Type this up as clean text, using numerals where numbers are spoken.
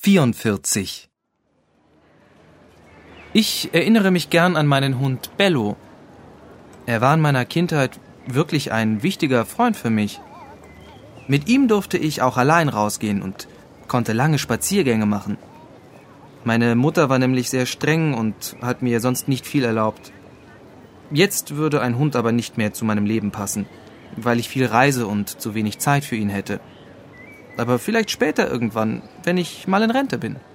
44. Ich erinnere mich gern an meinen Hund Bello. Er war in meiner Kindheit wirklich ein wichtiger Freund für mich. Mit ihm durfte ich auch allein rausgehen und konnte lange Spaziergänge machen. Meine Mutter war nämlich sehr streng und hat mir sonst nicht viel erlaubt. Jetzt würde ein Hund aber nicht mehr zu meinem Leben passen, weil ich viel reise und zu wenig Zeit für ihn hätte. Aber vielleicht später irgendwann, wenn ich mal in Rente bin.